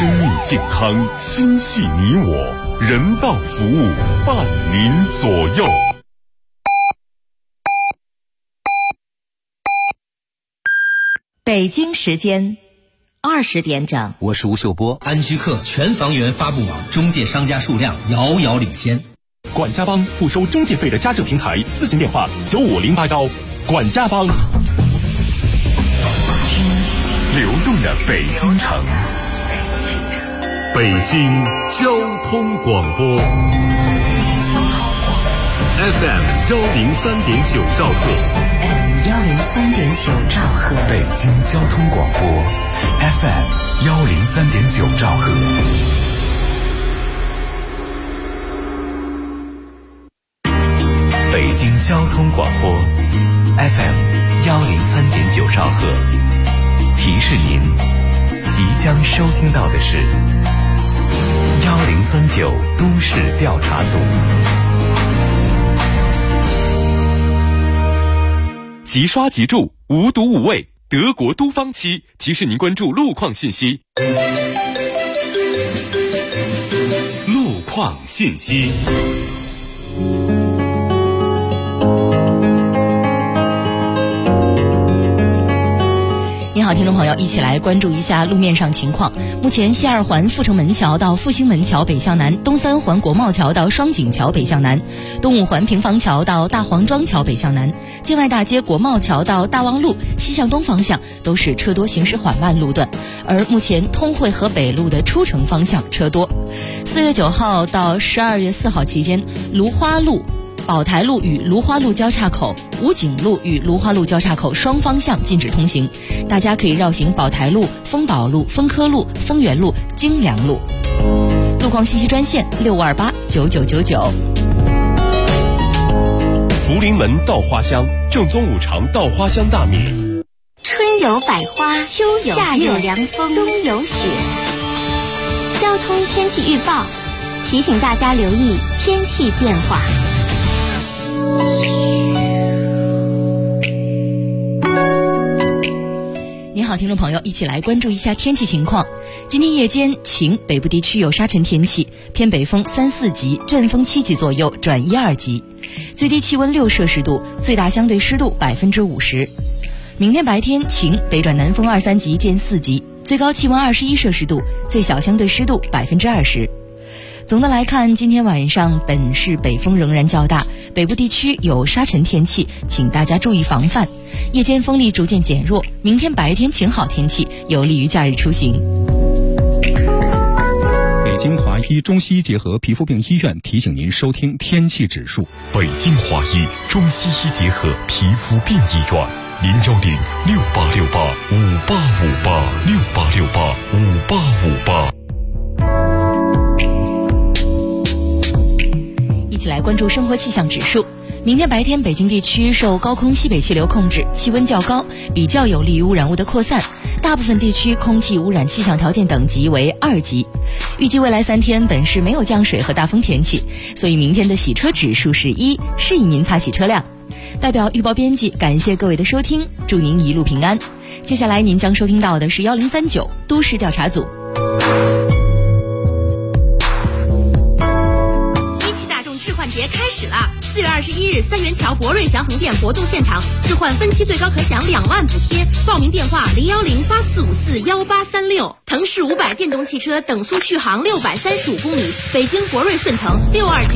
生命健康，心系你我，人道服务伴您左右。 北京时间20点整， 我是吴秀波。 安居客全房源发布网中介商家数量遥遥领先。 管家帮不收中介费的家政平台，咨询电话9508管家帮。 流动的北京城，北京交通广播 FM 103.9兆赫 103.9兆赫， 北京交通广播 FM 103.9兆赫。北京交通广播 FM 103.9兆赫，提示您即将收听到的是1039都市调查组。 即刷即住，无毒无味，德国都方漆提示您关注路况信息。路况信息。 你好，听众朋友，一起来关注一下路面上情况。目前西二环阜成门桥到复兴门桥北向南，东三环国贸桥到双井桥北向南，东五环平房桥到大黄庄桥北向南，建外大街国贸桥到大望路西向东方向都是车多行驶缓慢路段，而目前通惠河北路的出城方向车多。4月9号到12月4号期间，芦花路宝台路与芦花路交叉口、武警路与芦花路交叉口双方向禁止通行，大家可以绕行宝台路、丰宝路、丰科路、丰源路、京良路。路况信息专线65289999。 福临门稻花香，正宗五常稻花香大米。 春有百花，秋有夏有凉风，冬有雪。交通天气预报提醒大家留意天气变化。 你好，听众朋友，一起来关注一下天气情况。今天夜间晴，北部地区有沙尘天气，偏北风3、4级，阵风7级左右转1、2级，最低气温6摄氏度，最大相对湿度50%。明天白天晴，北转南风2、3级见4级，最高气温21摄氏度，最小相对湿度20%。总的来看，今天晚上本市北风仍然较大，北部地区有沙尘天气，请大家注意防范。夜间风力逐渐减弱，明天白天晴好天气，有利于假日出行。 北京华医中西医结合皮肤病医院提醒您收听天气指数。 北京华医中西医结合皮肤病医院，0868585858，68685858。 一起来关注生活气象指数。明天白天北京地区受高空西北气流控制，气温较高，比较有利于污染物的扩散，大部分地区空气污染气象条件等级为2级。预计未来3天本市没有降水和大风天气，所以明天的洗车指数是1，适宜您擦洗车辆。代表预报编辑感谢各位的收听，祝您一路平安。接下来您将收听到的是1039都市调查组。 节开始了！4月21日，三元桥博瑞祥恒店活动现场，置换分期最高可享2万补贴。报名电话01084541836。腾势500电动汽车等速续航635公里，北京博瑞顺腾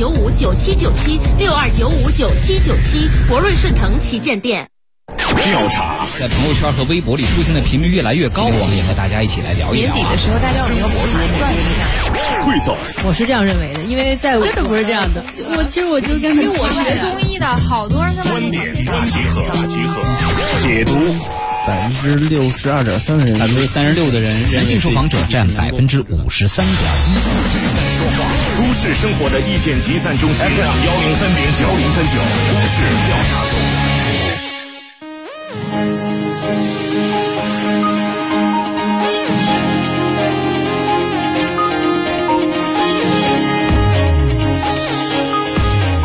62959797，62959797，博瑞顺腾旗舰店。 调查在朋友圈和微博里出现的频率越来越高，我们也和大家一起来聊一聊。 年底的时候，大家有没有盘算一下？ 会走， 我是这样认为的，因为在真的不是这样的。 我其实就是跟因为我学中医的，好多人观点大集合，解读。 62.3%的人 ，36%的人，男性受访者占53.1%。 都市生活的意见集散中心，103.9，103.9都市调查组。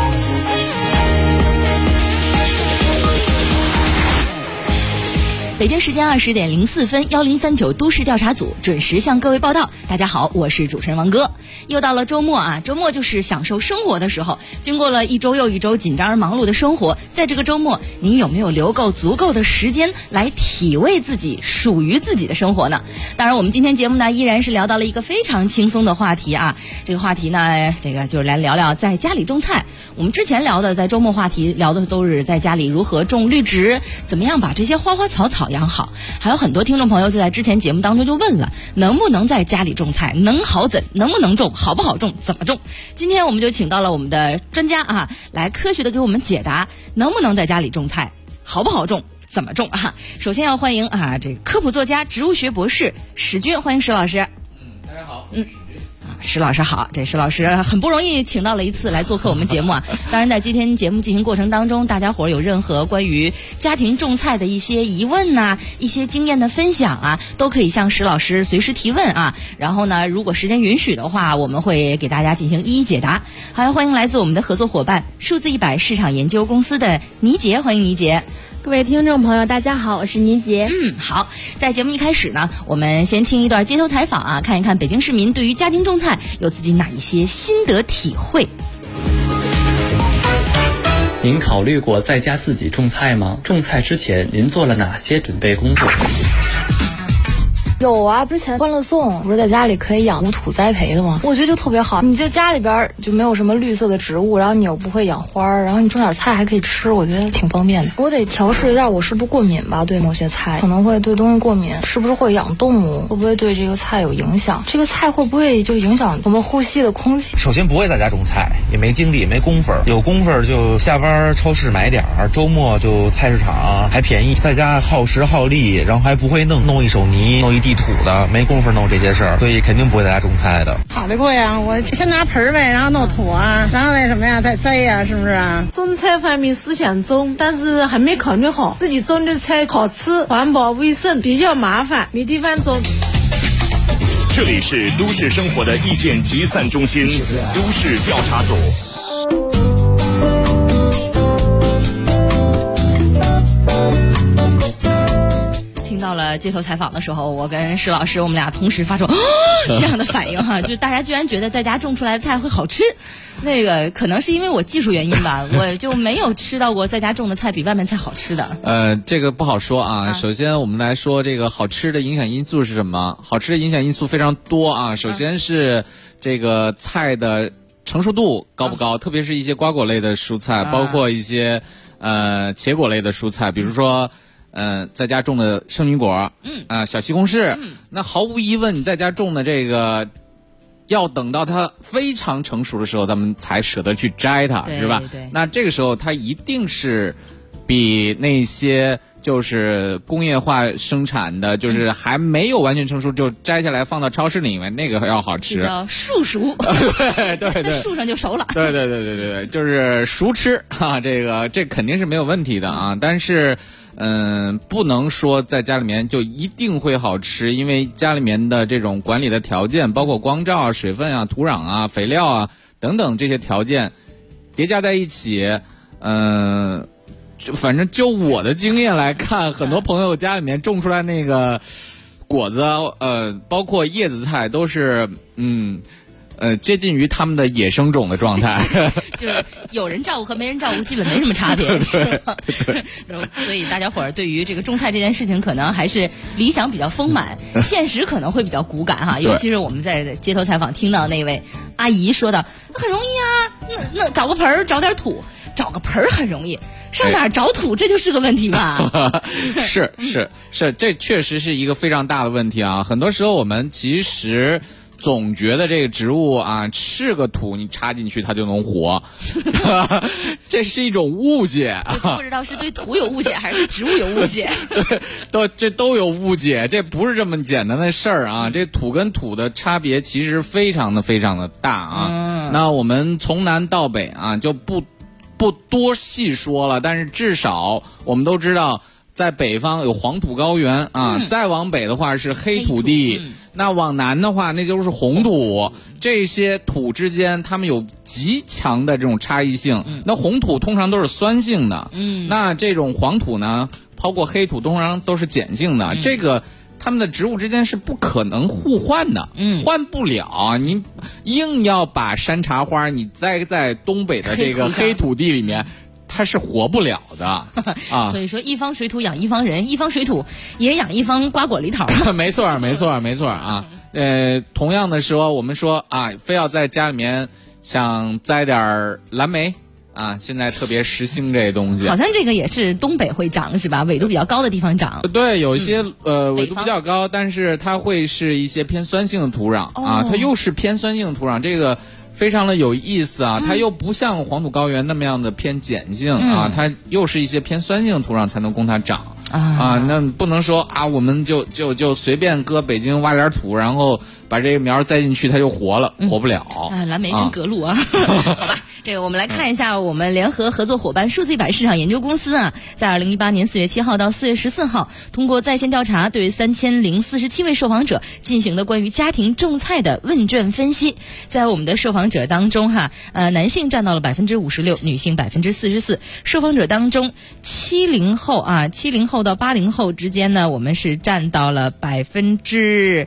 北京京时间20点04分，1039都市调查组准时向各位报道。大家好，我是主持人王哥。又到了周末啊，周末就是享受生活的时候。经过了一周又一周紧张而忙碌的生活，在这个周末，您有没有留够足够的时间来体味自己属于自己的生活呢？当然，我们今天节目呢依然是聊到了一个非常轻松的话题啊。这个话题呢，就是来聊聊在家里种菜。我们之前聊的在周末话题聊的都是在家里如何种绿植，怎么样把这些花花草草养好。还有很多听众朋友就在之前节目当中就问了，能不能在家里种菜，能好怎，能不能种，好不好种，怎么种。今天我们就请到了我们的专家啊，来科学的给我们解答能不能在家里种菜，好不好种，怎么种啊。首先要欢迎啊这个科普作家、植物学博士史军，欢迎史老师。 大家好。 史老师好，这史老师很不容易请到了一次来做客我们节目啊。当然在今天节目进行过程当中，大家伙有任何关于家庭种菜的一些疑问呐、一些经验的分享啊，都可以向史老师随时提问啊。然后呢，如果时间允许的话，我们会给大家进行一一解答。还欢迎来自我们的合作伙伴数字100市场研究公司的倪杰，欢迎倪杰。 各位听众朋友大家好，我是倪杰。 好，在节目一开始呢，我们先听一段街头采访啊，看一看北京市民对于家庭种菜有自己哪一些心得体会。 您考虑过在家自己种菜吗？种菜之前您做了哪些准备工作？ 有啊，之前欢乐颂不是在家里可以养无土栽培的吗？我觉得就特别好，你就家里边就没有什么绿色的植物，然后你又不会养花，然后你种点菜还可以吃，我觉得挺方便的。我得调试一下我是不是过敏吧，对某些菜可能会对东西过敏，是不是会养动物，会不会对这个菜有影响，这个菜会不会就影响我们呼吸的空气。 首先不会在家种菜，也没精力没功夫，有功夫就下班超市买点儿，周末就菜市场还便宜，在家耗时耗力，然后还不会弄一手泥，弄一地土的，没功夫弄这些事儿，所以肯定不会在家种菜的。 考虑过呀，我先拿盆呗，然后弄土啊，然后那什么呀再栽呀，是不是啊？ 种菜方面是想种，但是还没考虑好自己种的菜好吃、环保、卫生，比较麻烦，没地方种。 这里是都市生活的意见集散中心，都市调查组。 听到了街头采访的时候，我跟史老师我们俩同时发出这样的反应哈，就大家居然觉得在家种出来的菜会好吃。那个可能是因为我技术原因吧，我就没有吃到过在家种的菜比外面菜好吃的。 这个不好说啊。首先我们来说这个好吃的影响因素是什么？好吃的影响因素非常多啊。首先是这个菜的成熟度高不高，特别是一些瓜果类的蔬菜，包括一些茄果类的蔬菜，比如说在家种的圣女果，小西红柿，那毫无疑问你在家种的这个要等到它非常成熟的时候咱们才舍得去摘它，是吧？那这个时候它一定是比那些就是工业化生产的，就是还没有完全成熟就摘下来放到超市里面那个要好吃， 叫树熟。 对， 在树上就熟了。 对，就是熟吃啊，这肯定是没有问题的啊。但是不能说在家里面就一定会好吃，因为家里面的这种管理的条件，包括光照啊、水分啊、土壤啊、肥料啊等等这些条件叠加在一起，反正就我的经验来看，很多朋友家里面种出来那个果子，包括叶子菜都是接近于他们的野生种的状态， 就是有人照顾和没人照顾基本没什么差别，是吧？所以大家伙儿对于这个种菜这件事情，可能还是理想比较丰满，现实可能会比较骨感哈。尤其是我们在街头采访听到那位阿姨说的，很容易啊，那找个盆儿，找点土，找个盆儿很容易。上哪儿找土，这就是个问题吧？ 是，这确实是一个非常大的问题啊！很多时候我们其实总觉得这个植物啊是个土，你插进去它就能活，这是一种误解。 不知道是对土有误解，还是对植物有误解？ 对，这都有误解，这不是这么简单的事儿啊！这土跟土的差别其实非常的大啊。那我们从南到北啊，就不多细说了，但是至少我们都知道，在北方有黄土高原啊，再往北的话是黑土地，那往南的话那就是红土。这些土之间它们有极强的这种差异性。那红土通常都是酸性的，那这种黄土呢， 超过黑土通常都是碱性的，这个它们的植物之间是不可能互换的，换不了。你硬要把山茶花你栽在东北的这个黑土地里面，它是活不了的啊。 所以说一方水土养一方人，一方水土也养一方瓜果梨桃。 没错啊。同样的说，我们说啊，非要在家里面想栽点蓝莓啊，现在特别时兴这东西。 好像这个也是东北会长是吧？纬度比较高的地方长。 对，有一些纬度比较高，但是它会是一些偏酸性的土壤啊，它又是偏酸性的土壤，这个非常的有意思啊。它又不像黄土高原那么样的偏碱性啊，它又是一些偏酸性的土壤才能供它长。那不能说啊，我们就随便搁北京挖点土，然后把这个苗栽进去，它就活了，活不了。 蓝莓真隔路啊！好吧，这个我们来看一下我们联合合作伙伴数字100市场研究公司啊，在2018年4月7号到4月14号，通过在线调查对3047位受访者进行的关于家庭种菜的问卷分析。在我们的受访者当中男性占到了56%，女性44%。受访者当中70后到80后之间呢，我们是占到了35%，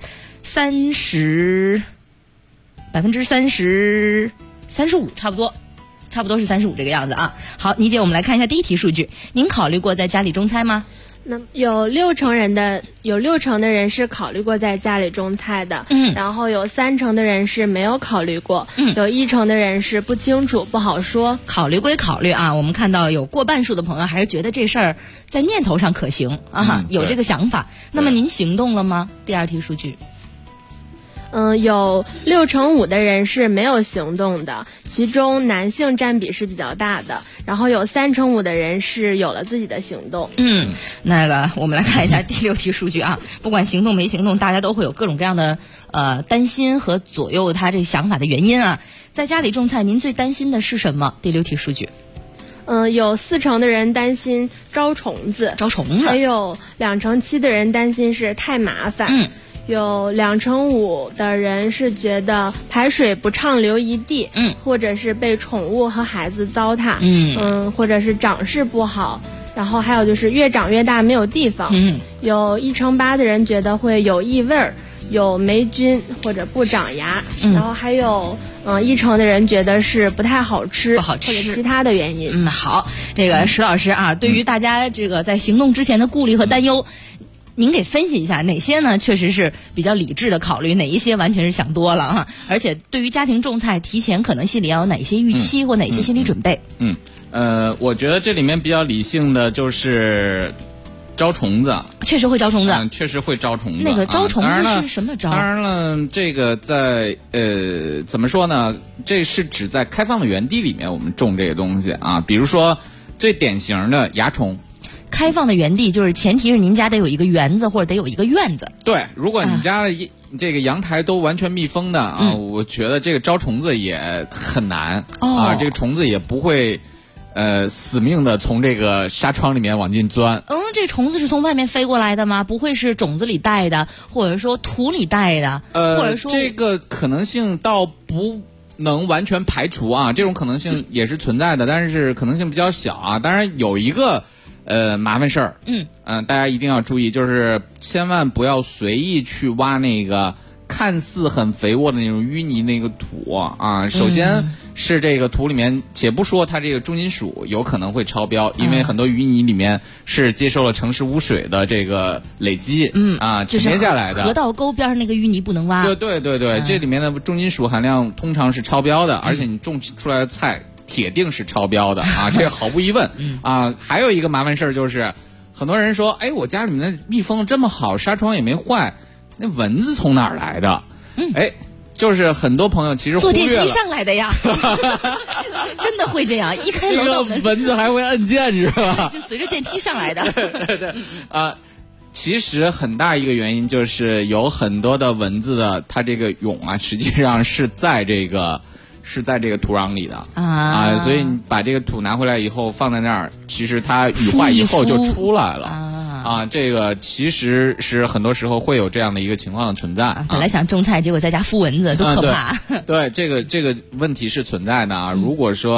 差不多是35这个样子啊。好，倪姐，我们来看一下第一题数据。您考虑过在家里种菜吗？ 那有6成的人是考虑过在家里种菜的，然后有3成的人是没有考虑过，有1成的人是不清楚不好说。 考虑归考虑啊，我们看到有过半数的朋友还是觉得这事儿在念头上可行啊，有这个想法。那么您行动了吗？第二题数据。 有65%的人是没有行动的，其中男性占比是比较大的，然后有35%的人是有了自己的行动。 那个我们来看一下第6题数据啊，不管行动没行动，大家都会有各种各样的担心和左右他这想法的原因啊。在家里种菜，您最担心的是什么？第6题数据。 有4成的人担心招虫子，还有2成7的人担心是太麻烦。有2成5的人是觉得排水不畅流一地，或者是被宠物和孩子糟蹋，或者是长势不好，然后还有就是越长越大没有地方。有1成8的人觉得会有异味儿，有霉菌或者不长芽，然后还有1成的人觉得是不太好吃，或者其他的原因。 好，这个石老师啊，对于大家这个在行动之前的顾虑和担忧，您给分析一下哪些呢确实是比较理智的考虑，哪一些完全是想多了哈？而且对于家庭种菜，提前可能心里要有哪些预期或哪些心理准备？ 我觉得这里面比较理性的就是招虫子， 确实会招虫子， 确实会招虫子。 那个招虫子是什么招？ 当然了，这个在怎么说呢？这是指在开放的园地里面我们种这个东西啊，比如说最典型的蚜虫。 开放的园地就是前提是您家得有一个园子或者得有一个院子。 对，如果你家的这个阳台都完全密封的啊，我觉得这个招虫子也很难啊，这个虫子也不会死命的从这个纱窗里面往进钻。 这虫子是从外面飞过来的吗？不会是种子里带的，或者说土里带的，或者说这个可能性倒不能完全排除啊，这种可能性也是存在的，但是可能性比较小啊。当然有一个麻烦事儿，大家一定要注意，就是千万不要随意去挖那个看似很肥沃的那种淤泥那个土啊。首先是这个土里面，且不说它这个重金属有可能会超标，因为很多淤泥里面是接受了城市污水的这个累积，沉淀下来的。 河道沟边上那个淤泥不能挖。 对，这里面的重金属含量通常是超标的，而且你种出来的菜铁定是超标的啊，这个毫无疑问啊。还有一个麻烦事儿就是，很多人说，哎，我家里面的密封这么好，纱窗也没坏，那蚊子从哪儿来的？就是很多朋友其实忽略了， 坐电梯上来的呀，真的会这样，一开楼道门， 蚊子还会按键是吧？ 就随着电梯上来的。 对其实很大一个原因就是有很多的蚊子的，它这个蛹啊，实际上是在这个土壤里的所以你把这个土拿回来以后放在那儿，其实它羽化以后就出来了这个其实是很多时候会有这样的一个情况的存在。 本来想种菜，结果在家孵蚊子，多可怕！ 对，这个问题是存在的啊。如果说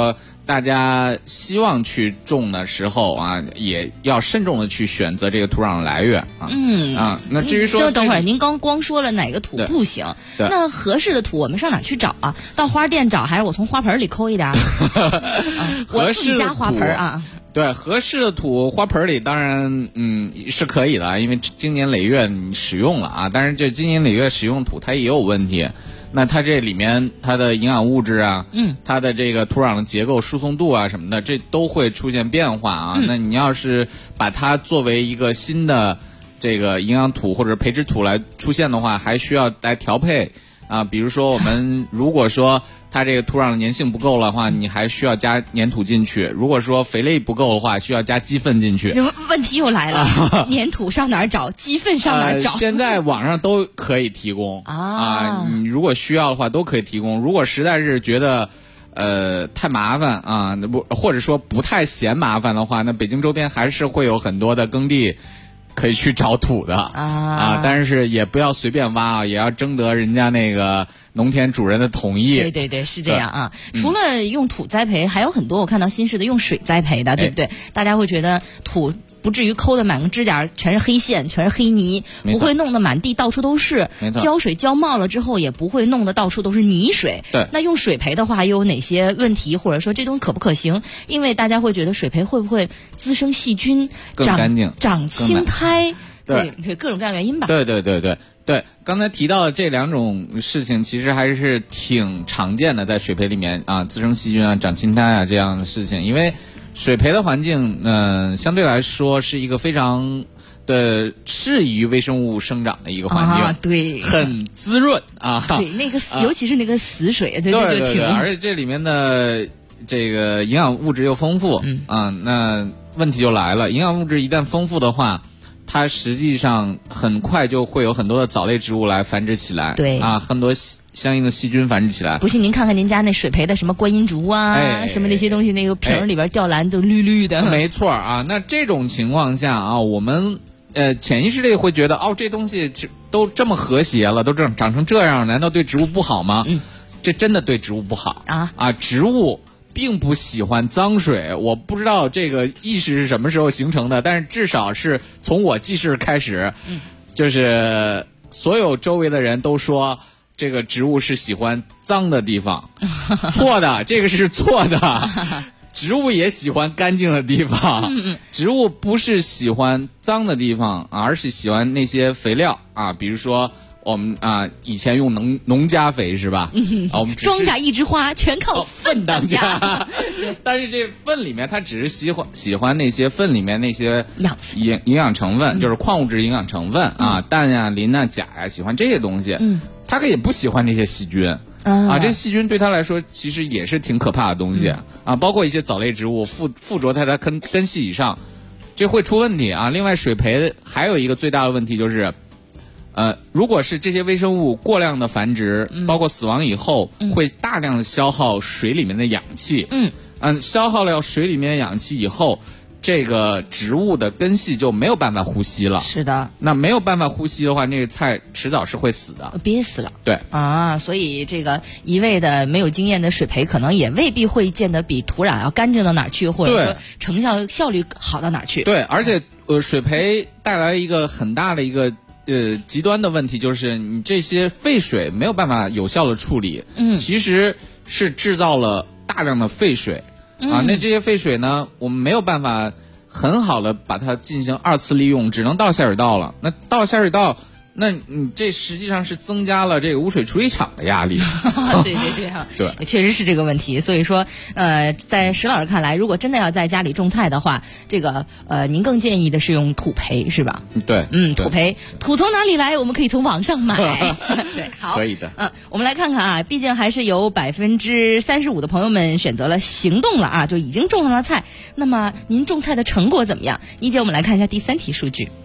大家希望去种的时候啊，也要慎重的去选择这个土壤的来源啊。那至于说等会儿您光说了哪个土不行，那合适的土我们上哪去找啊？到花店找，还是我从花盆里抠一点？我自己家花盆啊。 对，合适的土花盆里当然是可以的，因为经年累月你使用了啊。但是这经年累月使用土它也有问题，那它这里面它的营养物质啊，它的这个土壤的结构、输送度啊什么的，这都会出现变化啊。那你要是把它作为一个新的这个营养土或者培植土来出现的话，还需要来调配啊。比如说我们如果说它这个土壤的粘性不够的话，你还需要加粘土进去；如果说肥力不够的话，需要加鸡粪进去。 问题又来了，粘土上哪儿找？鸡粪上哪儿找？ 现在网上都可以提供你如果需要的话都可以提供。如果实在是觉得太麻烦啊，或者说不太嫌麻烦的话，那北京周边还是会有很多的耕地可以去找土的但是也不要随便挖啊，也要征得人家那个农田主人的同意。 对，是这样啊。除了用土栽培，还有很多我看到新式的用水栽培的，对不对？大家会觉得土不至于抠的满个指甲全是黑线，全是黑泥，不会弄得满地到处都是。浇水浇冒了之后，也不会弄得到处都是泥水。 对， 那用水培的话，又有哪些问题，或者说这东西可不可行？因为大家会觉得水培会不会滋生细菌、 更干净、 长青苔？ 对， 各种各样原因吧。 对，刚才提到的这两种事情，其实还是挺常见的，在水培里面啊，滋生细菌啊、长青苔啊这样的事情。因为水培的环境，相对来说是一个非常的适宜于微生物生长的一个环境， 对， 很滋润啊。 对，那个尤其是那个死水， 对，而且这里面的这个营养物质又丰富，那问题就来了，营养物质一旦丰富的话，它实际上很快就会有很多的藻类植物来繁殖起来， 对很多相应的细菌繁殖起来。 不信您看看您家那水培的什么观音竹啊，什么那些东西，那个瓶里边吊兰都绿绿的。 没错啊，那这种情况下啊，我们潜意识里会觉得这东西都这么和谐了，都长成这样，难道对植物不好吗？这真的对植物不好植物并不喜欢脏水，我不知道这个意识是什么时候形成的，但是至少是从我记事开始，就是所有周围的人都说这个植物是喜欢脏的地方，错的，这个是错的。植物也喜欢干净的地方，植物不是喜欢脏的地方，而是喜欢那些肥料比如说我们以前用农家肥是吧？我们庄稼一枝花，全靠粪当家。但是这粪里面，它只是喜欢那些粪里面那些营养成分，就是矿物质营养成分氮呀、磷啊、钾呀，喜欢这些东西。它可以不喜欢那些细菌。这细菌对它来说其实也是挺可怕的东西包括一些藻类植物附着在它根系以上，这会出问题另外，水培还有一个最大的问题就是。如果是这些微生物过量的繁殖，包括死亡以后，会大量的消耗水里面的氧气。消耗了水里面的氧气以后，这个植物的根系就没有办法呼吸了。 是的， 那没有办法呼吸的话，那个菜迟早是会死的， 憋死了。 对所以这个一味的没有经验的水培，可能也未必会见得比土壤要干净到哪儿去，或者说成效率好到哪儿去。 对，而且水培带来一个很大的一个。极端的问题就是你这些废水没有办法有效的处理，其实是制造了大量的废水那这些废水呢，我们没有办法很好的把它进行二次利用，只能倒下水道了。那倒下水道，那你这实际上是增加了这个污水处理厂的压力。 对，确实是这个问题。所以说，在石老师看来，如果真的要在家里种菜的话，这个您更建议的是用土培，是吧？ 对， 土培，土从哪里来？我们可以从网上买。对，好， 可以的。 我们来看看毕竟还是有35%的朋友们选择了行动了就已经种上了菜。那么您种菜的成果怎么样？一姐，我们来看一下第3题数据。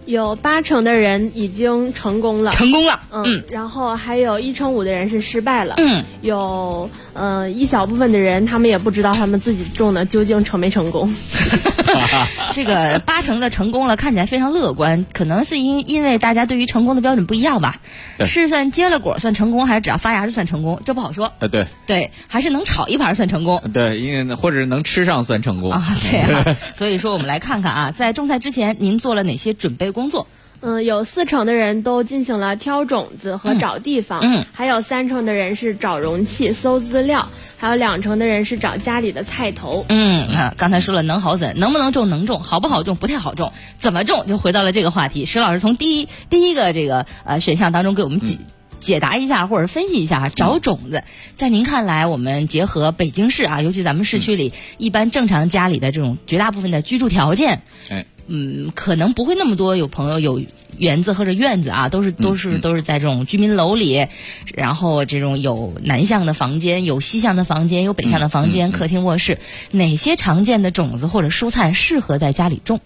有80%的人已经成功了，然后还有1/5的人是失败了，有一小部分的人他们也不知道他们自己种的究竟成没成功。 这个80%的成功了，看起来非常乐观，可能是因为大家对于成功的标准不一样吧。是算结了果算成功，还是只要发芽就算成功？这不好说。对，还是能炒一盘算成功。 对，因为或者是能吃上算成功啊。对啊，所以说我们来看看啊，在种菜之前您做了哪些准备工作？ 有40%的人都进行了挑种子和找地方，还有30%的人是找容器、搜资料，还有2%的人是找家里的菜头。 刚才说了能好怎，能不能种能种，好不好种不太好种，怎么种就回到了这个话题。石老师从第一个这个选项当中给我们解答一下或者分析一下找种子。在您看来，我们结合北京市啊，尤其咱们市区里一般正常家里的这种绝大部分的居住条件，可能不会那么多有朋友有园子或者院子啊，都是在这种居民楼里，然后这种有南向的房间，有西向的房间，有北向的房间，客厅卧室，哪些常见的种子或者蔬菜适合在家里种？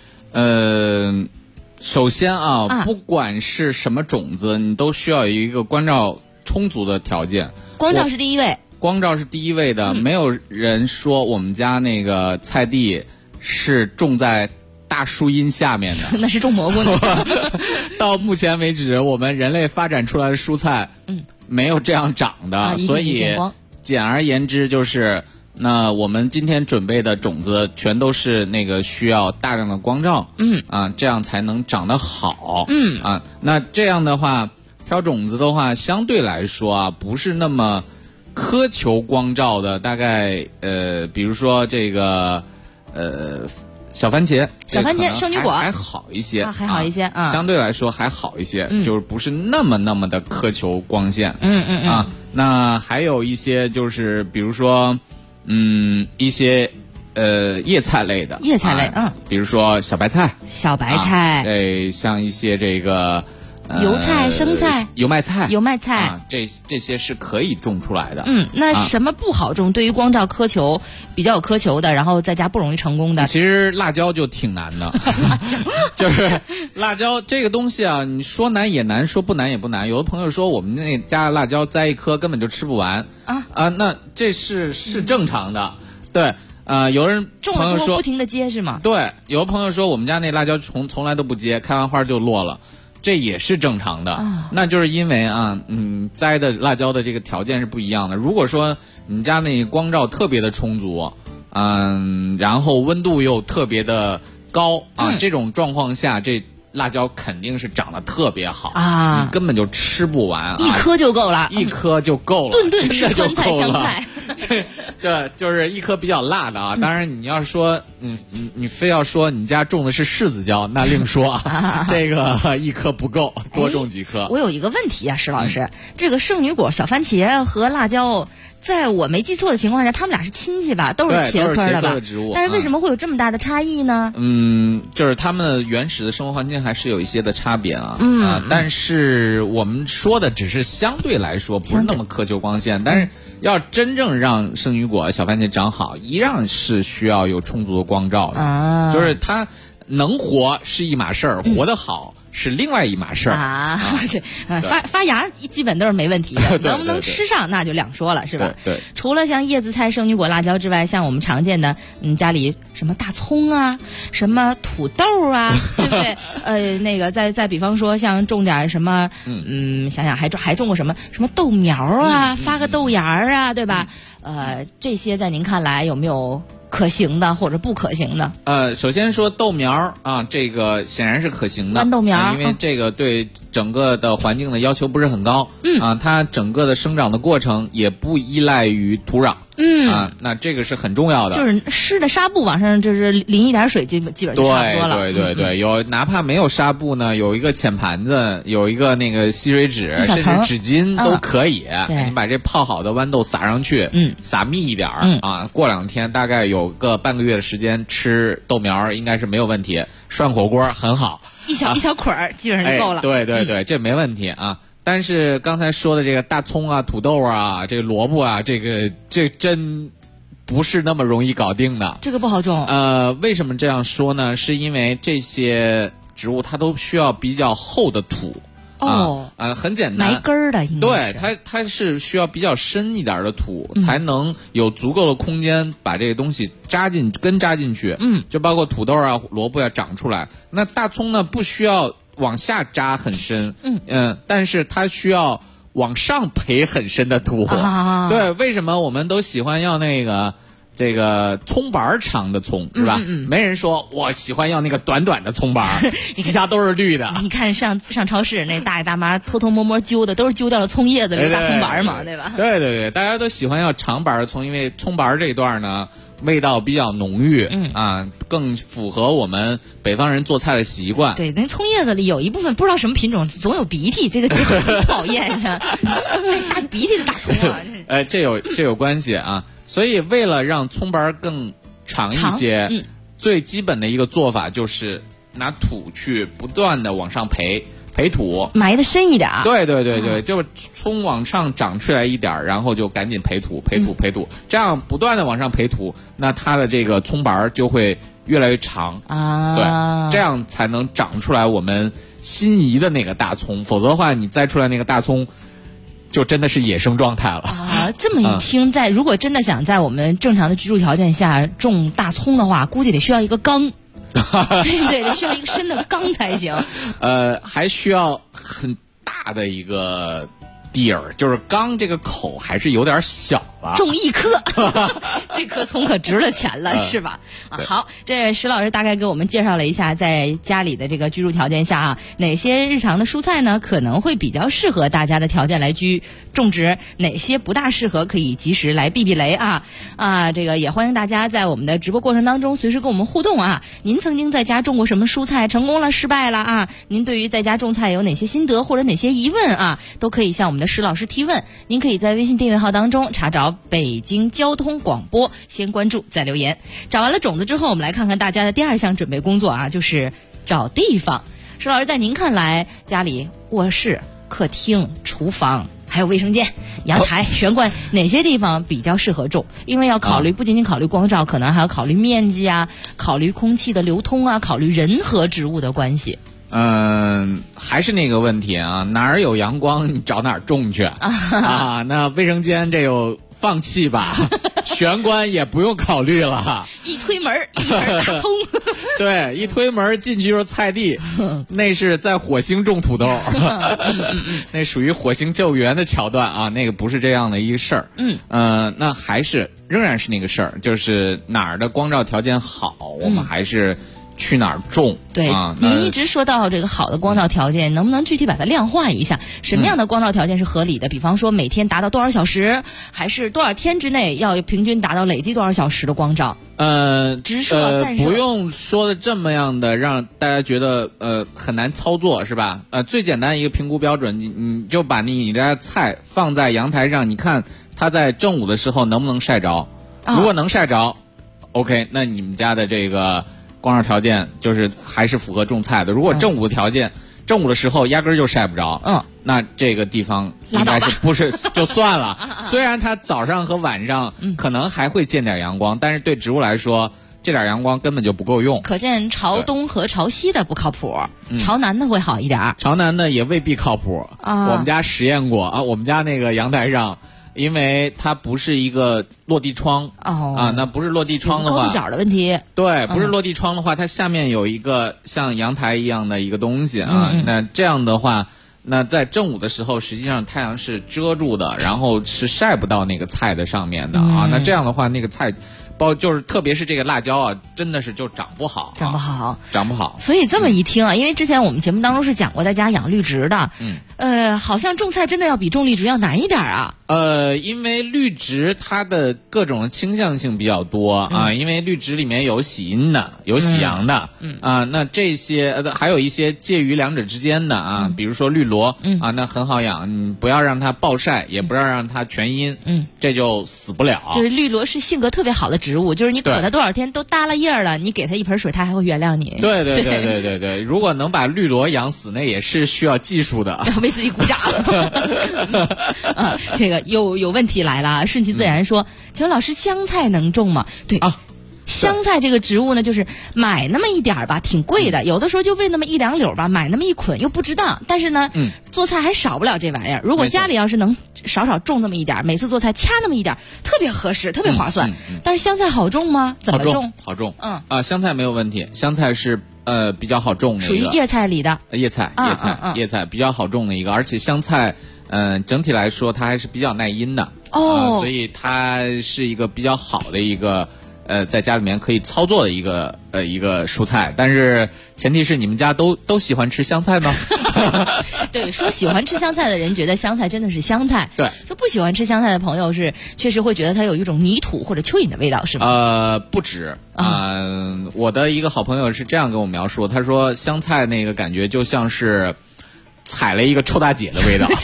首先不管是什么种子，你都需要有一个光照充足的条件。 光照是第一位。 光照是第一位的，没有人说我们家那个菜地是种在大树荫下面的， 那是种蘑菇的。 到目前为止，我们人类发展出来的蔬菜，没有这样长的，所以简而言之就是，那我们今天准备的种子全都是那个需要大量的光照，这样才能长得好，那这样的话，挑种子的话，相对来说不是那么苛求光照的，大概比如说这个小番茄、 圣女果还好一些， 还好一些啊， 相对来说还好一些，就是不是那么的苛求光线，那还有一些就是比如说，一些叶菜类的，比如说小白菜，像一些这个。 油菜、生菜、 油麦菜这些是可以种出来的。 那什么不好种？对于光照比较有苛求的，然后在家不容易成功的， 其实辣椒就挺难的。就是辣椒这个东西啊，你说难也难，说不难也不难。有的朋友说我们那家辣椒摘一颗根本就吃不完那这是正常的。对，有人种了之后不停的接是吗？ 对，有的朋友说我们家那辣椒从来都不接，开完花就落了。这也是正常的，那就是因为栽的辣椒的这个条件是不一样的。如果说你家那光照特别的充足，然后温度又特别的高这种状况下，这辣椒肯定是长得特别好你根本就吃不完一颗就够了， 顿顿吃酸菜香菜。 这就是一颗比较辣的当然你要说你非要说你家种的是柿子椒，那另说这个一颗不够，多种几颗。 我有一个问题石老师，这个圣女果、小番茄和辣椒，在我没记错的情况下，他们俩是亲戚吧？都是茄科的吧？但是为什么会有这么大的差异呢？ 就是他们的原始的生活环境还是有一些的差别但是我们说的只是相对来说不是那么苛求光线，但是要真正让圣女果、小番茄长好，依然是需要有充足的光照的就是它能活是一码事儿，活得好是另外一码事儿对，发芽基本都是没问题的，能不能吃上那就两说了，是吧？ 对。 除了像叶子菜、圣女果、辣椒之外，像我们常见的，家里什么大葱啊，什么土豆啊，对不对？那个再比方说，像种点什么，想想还种过什么豆苗啊，发个豆芽啊，对吧？这些在您看来有没有可行的或者不可行的？ 首先说豆苗这个显然是可行的， 豌豆苗， 因为这个对整个的环境的要求不是很高，它整个的生长的过程也不依赖于土壤，那这个是很重要的。 就是湿的纱布往上就是淋一点水，基本就差不多了。 对，有哪怕没有纱布呢，有一个浅盘子，有一个那个吸水纸，甚至纸巾都可以。你把这泡好的豌豆撒上去，撒密一点过2天大概有个半个月的时间吃豆苗应该是没有问题，涮火锅很好， 一小捆儿基本上就够了。 对，这没问题但是刚才说的这个大葱土豆这个萝卜这真不是那么容易搞定的， 这个不好种。 为什么这样说呢？是因为这些植物它都需要比较厚的土。很简单， 埋根儿的应该是。对，它是需要比较深一点的土，才能有足够的空间把这个东西扎进去。就包括土豆啊、萝卜啊长出来。那大葱呢，不需要往下扎很深，但是它需要往上培很深的土。对，为什么我们都喜欢要这个葱瓣长的葱是吧？没人说我喜欢要那个短短的葱瓣，其他都是绿的。 你看上超市那大爷大妈偷偷摸摸揪的，都是揪掉了葱叶子里的大葱瓣嘛，对吧？ 对，大家都喜欢要长瓣的葱，因为葱瓣这一段呢味道比较浓郁，更符合我们北方人做菜的习惯。 对，那葱叶子里有一部分不知道什么品种，总有鼻涕，这个就很讨厌呀。大鼻涕的大葱啊！ 这有关系啊。所以为了让葱瓣更长一些，最基本的一个做法就是拿土去不断的往上培土， 埋得深一点。 对，就是葱往上长出来一点，然后就赶紧培土，这样不断的往上培土，那它的这个葱瓣就会越来越长啊。对，这样才能长出来我们心仪的那个大葱，否则的话，你栽出来那个大葱就真的是野生状态了啊！这么一听，如果真的想在我们正常的居住条件下种大葱的话，估计得需要一个缸。对，得需要一个深的缸才行。 还需要很大的一个地儿，就是缸这个口还是有点小了。 种1颗，这颗葱可值了钱了，是吧？好，这石老师大概给我们介绍了一下，在家里的这个居住条件下哪些日常的蔬菜呢可能会比较适合大家的条件来种植，哪些不大适合可以及时来避雷这个也欢迎大家在我们的直播过程当中随时跟我们互动啊。您曾经在家种过什么蔬菜，成功了失败了您对于在家种菜有哪些心得或者哪些疑问都可以向我们的石老师提问。您可以在微信订阅号当中查找北京交通广播，先关注再留言。找完了种子之后，我们来看看大家的第2项准备工作就是找地方。石老师，在您看来，家里卧室、客厅、厨房还有卫生间、阳台、玄关哪些地方比较适合种？因为要考虑不仅仅考虑光照，可能还要考虑面积考虑空气的流通考虑人和植物的关系。 还是那个问题哪儿有阳光你找哪儿种去那卫生间这有放弃吧，玄关也不用考虑了， 一推门一盆大葱对，一推门进去就是菜地那是在火星种土豆那属于火星救援的桥段那个不是这样的一个事儿。那仍然是那个事儿，就是哪儿的光照条件好，我们还是去哪儿种。 对，您一直说到这个好的光照条件，能不能具体把它量化一下？什么样的光照条件是合理的？比方说每天达到多少小时，还是多少天之内要平均达到累计多少小时的光照？直射散射不用说的这么样的让大家觉得很难操作是吧？最简单一个评估标准，你就把你的菜放在阳台上，你看它在正午的时候能不能晒着？如果能晒着，OK， 那你们家的这个光照条件就是还是符合种菜的。如果正午的条件，正午的时候压根儿就晒不着，那这个地方应该是不是就算了。虽然它早上和晚上可能还会见点阳光，但是对植物来说，这点阳光根本就不够用。 可见朝东和朝西的不靠谱，朝南的会好一点。 朝南的也未必靠谱。我们家实验过我们家那个阳台上。因为它不是一个落地窗那不是落地窗的话， 高度角的问题。 对，不是落地窗的话，它下面有一个像阳台一样的一个东西那这样的话，那在正午的时候，实际上太阳是遮住的，然后是晒不到那个菜的上面的那这样的话，那个菜。就是特别是这个辣椒真的是就长不好。 所以这么一听因为之前我们节目当中是讲过在家养绿植的，好像种菜真的要比种绿植要难一点因为绿植它的各种倾向性比较多因为绿植里面有喜阴的，有喜阳的那这些还有一些介于两者之间的比如说绿萝那很好养，你不要让它暴晒，也不要让它全阴，这就死不了。 就是绿萝是性格特别好的植物，就是你可它多少天都耷拉叶了，你给它一盆水，它还会原谅你。 对，如果能把绿萝养死，那也是需要技术的， 要为自己鼓掌。这个有问题来了，顺其自然说，请问老师香菜能种吗？对香菜这个植物呢，就是买那么一点儿吧，挺贵的，有的时候就为那么1、2绺吧，买那么一捆又不值当。但是呢，做菜还少不了这玩意儿。如果家里要是能少种那么一点，每次做菜掐那么一点，特别合适，特别划算。但是香菜好种吗？怎么种？ 好种。香菜没有问题，香菜是比较好种的一个， 属于叶菜里的。 叶菜比较好种的一个，而且香菜整体来说它还是比较耐阴的所以它是一个比较好的一个在家里面可以操作的一个蔬菜，但是前提是你们家都喜欢吃香菜吗？ 对，说喜欢吃香菜的人觉得香菜真的是香菜， 对， 说不喜欢吃香菜的朋友确实会觉得它有一种泥土或者蚯蚓的味道，是吗？ 不止我的一个好朋友是这样跟我描述，他说香菜那个感觉就像是踩了一个臭大姐的味道。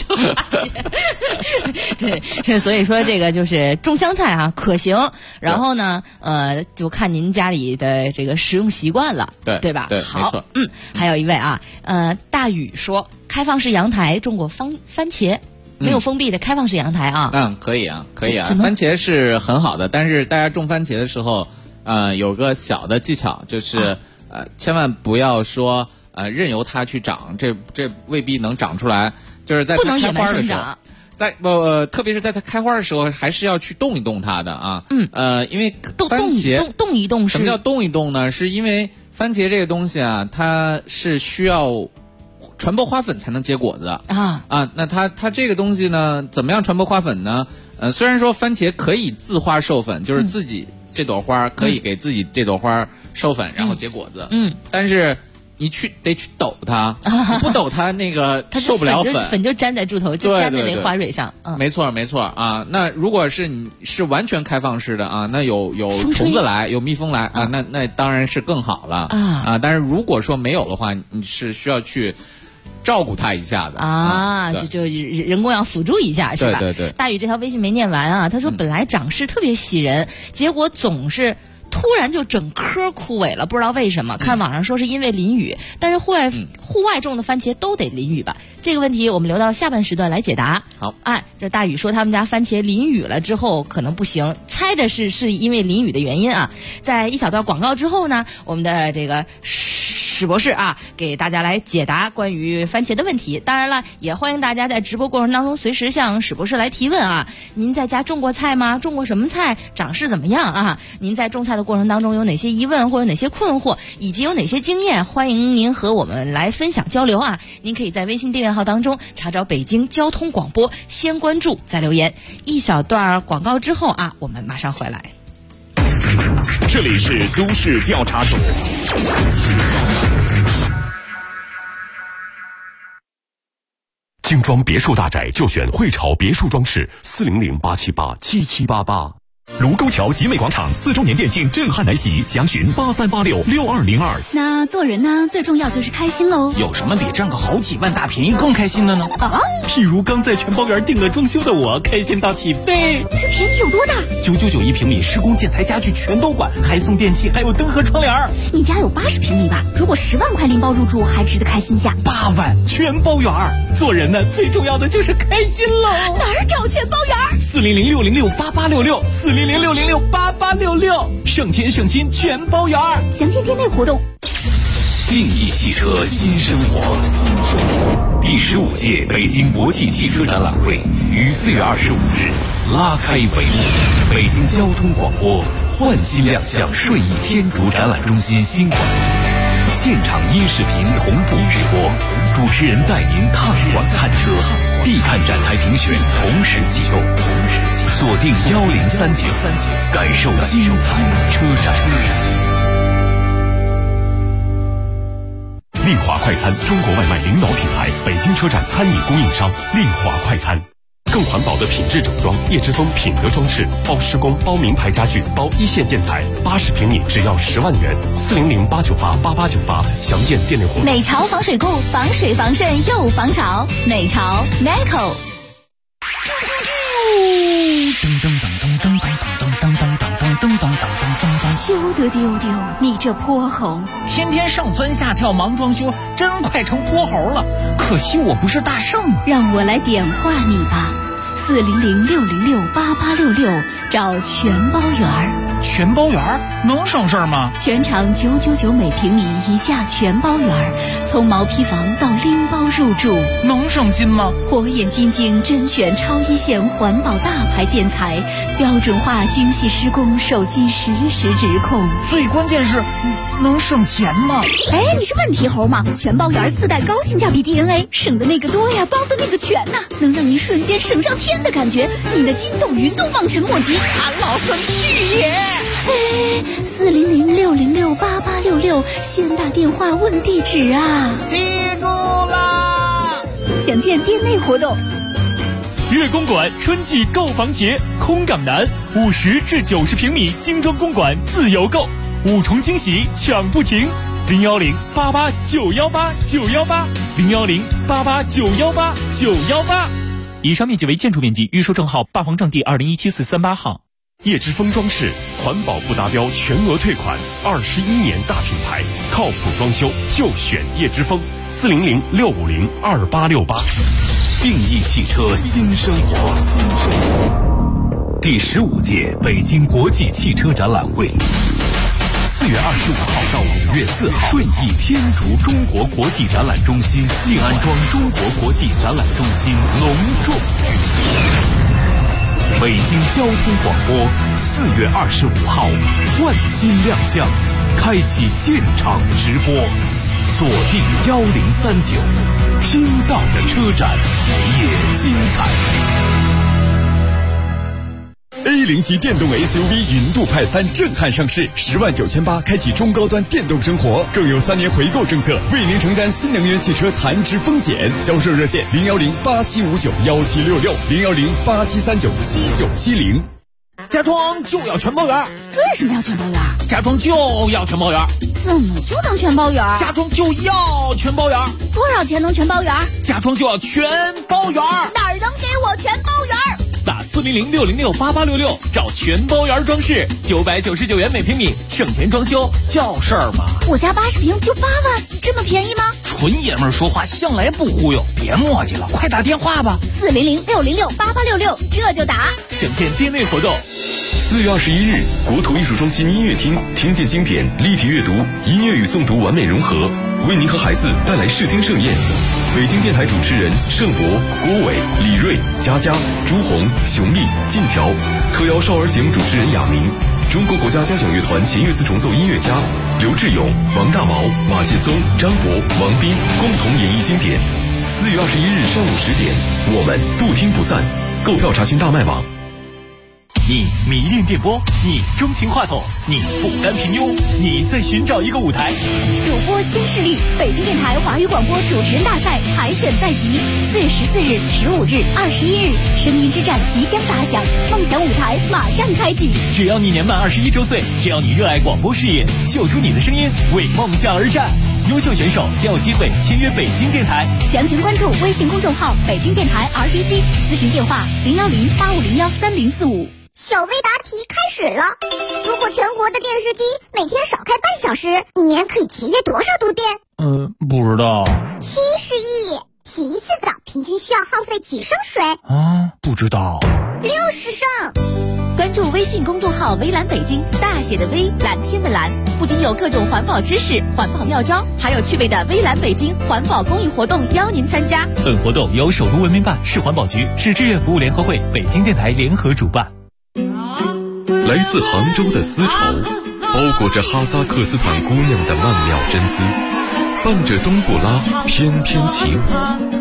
对，所以说这个就是种香菜啊，可行。然后呢，就看您家里的这个食用习惯了，对吧？ 对， 好， 没错。 还有一位啊，大宇说，开放式阳台种过番茄。没有封闭的开放式阳台啊。 可以啊。番茄是很好的，但是大家种番茄的时候，有个小的技巧，就是千万不要说任由它去长，这未必能长出来。就是在它开花的时候，特别是在它开花的时候，还是要去动一动它的啊。因为番茄动一动， 什么叫动一动呢？是因为番茄这个东西啊，它是需要传播花粉才能结果子那它这个东西呢，怎么样传播花粉呢？虽然说番茄可以自花授粉，就是自己这朵花可以给自己这朵花授粉，然后结果子。但是你得去抖它，你不抖它那个受不了粉就粘在柱头，就粘在那个花蕊上。 没错啊。那如果是你是完全开放式的啊，那有虫子来，有蜜蜂来那当然是更好了但是如果说没有的话，你是需要去照顾它一下的就人工要辅助一下，是吧？ 对。 大宇这条微信没念完啊，他说本来长势特别喜人，结果总是突然就整棵枯萎了，不知道为什么。看网上说是因为淋雨，但是户外种的番茄都得淋雨吧？这个问题我们留到下半时段来解答。 好， 这大宇说他们家番茄淋雨了之后可能不行，猜的是因为淋雨的原因啊。在一小段广告之后呢，我们的这个史博士给大家来解答关于番茄的问题。当然了，也欢迎大家在直播过程当中随时向史博士来提问啊。您在家种过菜吗？种过什么菜？长势怎么样啊？您在种菜的过程当中有哪些疑问或者哪些困惑，以及有哪些经验？欢迎您和我们来分享交流啊。您可以在微信订阅号当中查找北京交通广播，先关注再留言。一小段广告之后我们马上回来。 这里是都市调查组。精装别墅大宅就选汇潮别墅装饰，400-878-7788。卢沟桥集美广场4周年店庆震撼来袭，详询83866202。 那做人呢，最重要就是开心喽。 有什么比赚个好几万大便宜更开心的呢？譬如刚在全包园订了装修的我，开心到起飞。 这便宜有多大 ？999一平米，施工建材家具全都管，还送电器，还有灯和窗帘。 你家有80平米吧？如果10万块拎包入住，还值得开心下。 8万全包园。做人呢，最重要的就是开心喽。 哪儿找全包园 ？400-606-8866，400-606-8866，省钱省心全包园。 详见店内活动。 定义汽车新生活。第15届北京国际汽车展览会于4月25日拉开帷幕。北京交通广播焕新亮相顺义天竺展览中心新馆，现场音视频同步直播，主持人带您踏馆看车，必看展台评选同时启动，锁定1039，感受精彩车展。丽华快餐，中国外卖领导品牌，北京车站餐饮供应商。丽华快餐，更环保的品质整装，叶之峰品德装饰，包施工，包名牌家具，包一线建材，80平米只要10万元，400-898-8898，详见店内活动。 美潮防水固，防水防渗又防潮，美潮 Nico。 噔噔噔噔噔噔噔噔噔噔噔噔噔噔。 休得丢丢你这泼猴！ 天天上蹿下跳忙装修，真快成泼猴了。可惜我不是大圣。 让我来点化你吧，400-606-8866，找全包园。 全包园能省事儿吗？ 全场999每平米一价全包园，从毛坯房到拎包入住， 能省心吗？ 火眼金睛甄选超一线环保大牌建材，标准化精细施工，手机实时指控。 最关键是能省钱吗？ 哎，你是问题猴吗？全包园自带高性价比 DNA， 省的那个多呀，包的那个全呐，能让你瞬间省上天的感觉，你的筋斗云都望尘莫及。 俺老孙去也！ 哎，400-606-8866，先打电话问地址啊！ 记住啦！ 详见店内活动。 粤公馆春季购房节，空港南50至90平米精装公馆自由购，5重惊喜抢不停，010-88-918-918，010-88-918-918。以上面积为建筑面积，预售证号霸房证第2017-438号。 叶之峰装饰环保不达标全额退款，21年大品牌，靠谱装修就选叶之峰，400-650-2868。 定义汽车新生活。第15届北京国际汽车展览会，4月25号到5月4号，顺义天竺中国国际展览中心、静安庄中国国际展览中心隆重举行。北京交通广播4月25号焕新亮相，开启现场直播，锁定1039，听到的车展也精彩。 A0级电动 SUV 云度派3震撼上市，10.98万开启中高端电动生活，更有3年回购政策，为您承担新能源汽车残值风险。销售热线010-8759-1766，010-8739-7970。 家装就要全包圆。 为什么要全包圆？ 家装就要全包圆。 怎么就能全包圆？ 家装就要全包圆。 多少钱能全包圆？ 家装就要全包圆。 哪儿能给我全包圆？ 打400-606-8866找全包圆装饰，999元每平米，省钱装修叫事儿吗？ 我家80平就8万，这么便宜吗？ 纯爷们儿说话向来不忽悠，别磨叽了，快打电话吧。 400-606-8866，这就打。 详见店内活动。 4月21日，国土艺术中心音乐厅，听见经典，立体阅读，音乐与诵读完美融合，为您和孩子带来视听盛宴。北京电台主持人盛博、郭伟、李瑞、佳佳、朱红、熊丽、晋桥，特邀少儿节目主持人亚明，中国国家交响乐团弦乐四重奏音乐家刘志勇、王大毛、马劲松、张博、王斌共同演绎经典。4月21日上午10点，我们不听不散。购票查询大麦网。 你迷恋电波，你钟情话筒，你不甘平庸，你在寻找一个舞台。 主播新势力，北京电台华语广播主持人大赛海选在即，4月14日、15日、21日，声音之战即将打响，梦想舞台马上开启。 只要你年满21周岁，只要你热爱广播事业，秀出你的声音，为梦想而战。优秀选手将有机会签约北京电台。 详情关注微信公众号北京电台 RBC， 咨询电话010-8501-3045。 小微答题开始了。如果全国的电视机每天少开半小时，一年可以节约多少度电？ 不知道。 70亿。洗一次澡平均需要耗费几升水？ 不知道。 60升。 关注微信公众号微蓝北京，大写的微，蓝天的蓝，不仅有各种环保知识、环保妙招，还有趣味的微蓝北京环保公益活动邀您参加。 本活动由首都文明办、市环保局、市志愿服务联合会、北京电台联合主办。 来自杭州的丝绸，包裹着哈萨克斯坦姑娘的曼妙真丝，伴着冬不拉翩翩起舞。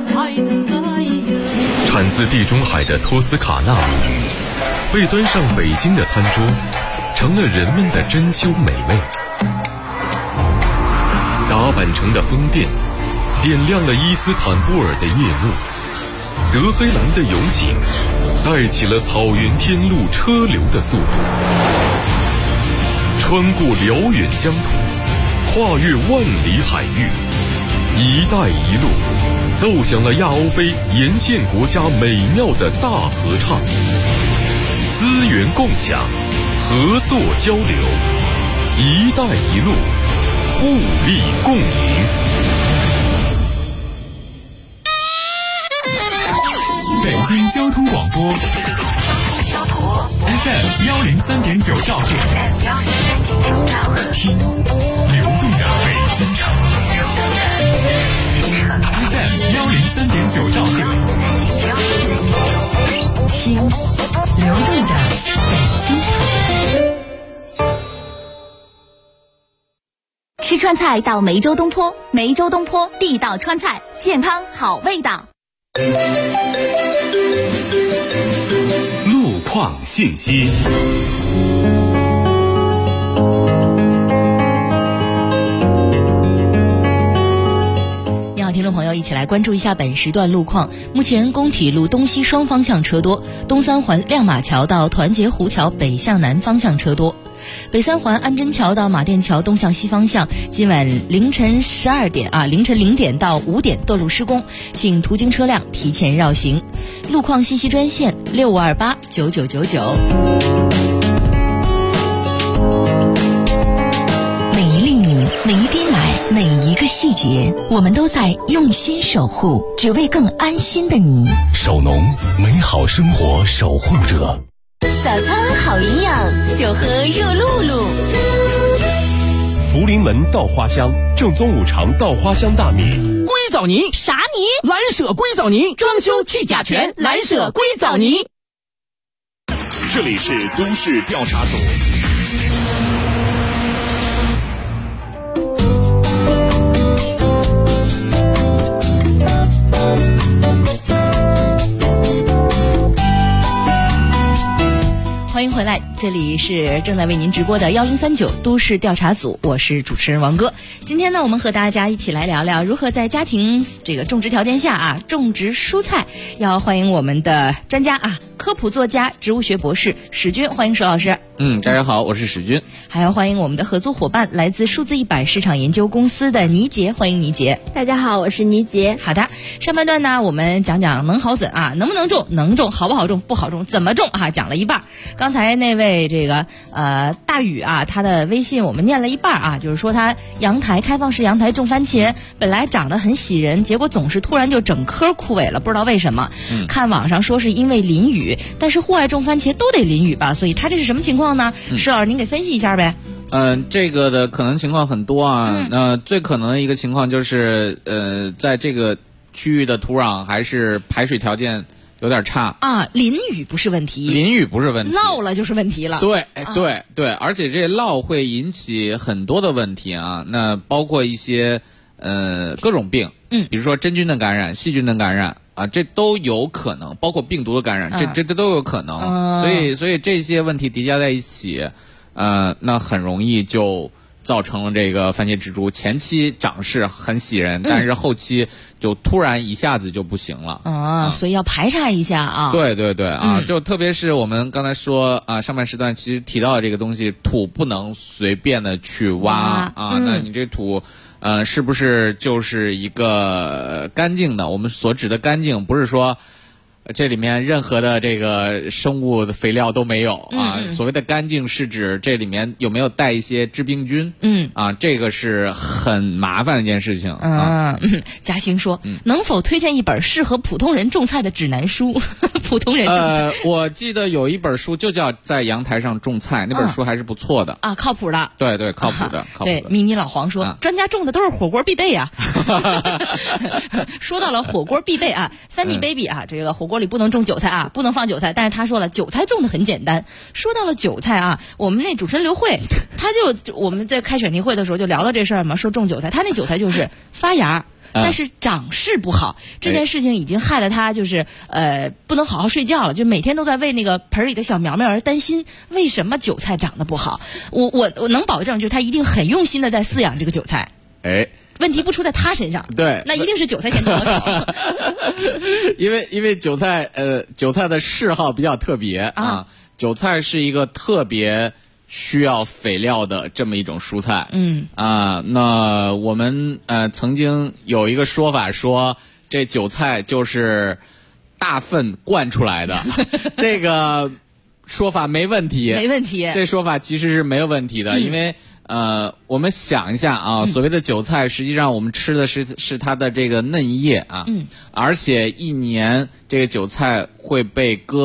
产自地中海的托斯卡纳米，被端上北京的餐桌，成了人们的珍馐美味。打扮成的风电，点亮了伊斯坦布尔的夜幕。德黑兰的油井，带起了草原天路车流的速度。穿过辽远疆土，跨越万里海域，一带一路奏响了亚欧非沿线国家美妙的大合唱。资源共享，合作交流，一带一路，互利共赢。 北京交通广播 FM 103.9兆赫，听流动的北京城。FM 103.9兆赫， 听流动的北京城。 吃川菜到梅州东坡，梅州东坡地道川菜，健康好味道。 路况信息。 听众朋友，一起来关注一下本时段路况。目前工体路东西双方向车多，东三环亮马桥到团结湖桥北向南方向车多，北三环安贞桥到马甸桥东向西方向，今晚凌晨0点到5点段路施工，请途经车辆提前绕行。路况信息专线65289999。 每一粒米，每一滴奶，每一个细节，我们都在用心守护，只为更安心的你。 守农，美好生活守护者。 早餐好营养，就喝热露露。 福临门稻花香，正宗五常稻花香大米。 硅藻泥啥泥？ 蓝舍硅藻泥，装修去甲醛，蓝舍硅藻泥。 这里是都市调查组。 欢迎回来，这里是正在为您直播的1039都市调查组，我是主持人王哥。今天呢，我们和大家一起来聊聊如何在家庭种植条件下种植蔬菜。要欢迎我们的专家科普作家、植物学博士史军，欢迎史老师。 大家好，我是史军。 还要欢迎我们的合作伙伴，来自数字100市场研究公司的倪杰，欢迎倪杰。 大家好，我是倪杰。 好的，上半段呢，我们讲讲能好怎能不能种，能种好不好种，不好种怎么种讲了一半。刚才那位大宇他的微信我们念了一半就是说他开放式阳台种番茄，本来长得很喜人，结果总是突然就整棵枯萎了，不知道为什么。看网上说是因为淋雨，但是户外种番茄都得淋雨吧，所以他这是什么情况呢？石老师您给分析一下呗。 这个的可能情况很多最可能的一个情况就是在这个区域的土壤还是排水条件有点差淋雨不是问题，涝了就是问题了。 对，而且这涝会引起很多的问题那包括一些各种病，比如说真菌的感染、细菌的感染这都有可能，包括病毒的感染，这都有可能。所以这些问题叠加在一起，那很容易就造成了这个番茄植株前期长势很喜人，但是后期就突然一下子就不行了所以要排查一下对就特别是我们刚才说上半时段其实提到的这个东西，土不能随便的去挖那你这土是不是就是一个干净的？我们所指的干净，不是说这里面任何的这个生物的肥料都没有所谓的干净是指这里面有没有带一些致病菌这个是很麻烦的一件事情嘉兴说能否推荐一本适合普通人种菜的指南书？普通人种菜我记得有一本书就叫在阳台上种菜，那本书还是不错的靠谱的。 对，靠谱的。 对，迷你老黄说专家种的都是火锅必备说到了火锅必备Sunny Baby 这个火锅里不能种韭菜不能放韭菜，但是他说了韭菜种的很简单。说到了韭菜我们那主持人刘慧我们在开选题会的时候就聊到这事儿嘛，说种韭菜，他那韭菜就是发芽但是长势不好，这件事情已经害了他，就是不能好好睡觉了，就每天都在为那个盆里的小苗苗而担心，为什么韭菜长得不好？我能保证，就是他一定很用心的在饲养这个韭菜。问题不出在他身上， 对， 那一定是韭菜先得手。 因为韭菜的嗜好比较特别韭菜是一个特别需要肥料的这么一种蔬菜。那我们曾经有一个说法说，这韭菜就是大粪灌出来的，这个说法没问题，这说法其实是没有问题的，因为我们想一下所谓的韭菜，实际上我们吃的是它的这个嫩叶而且一年这个韭菜会被割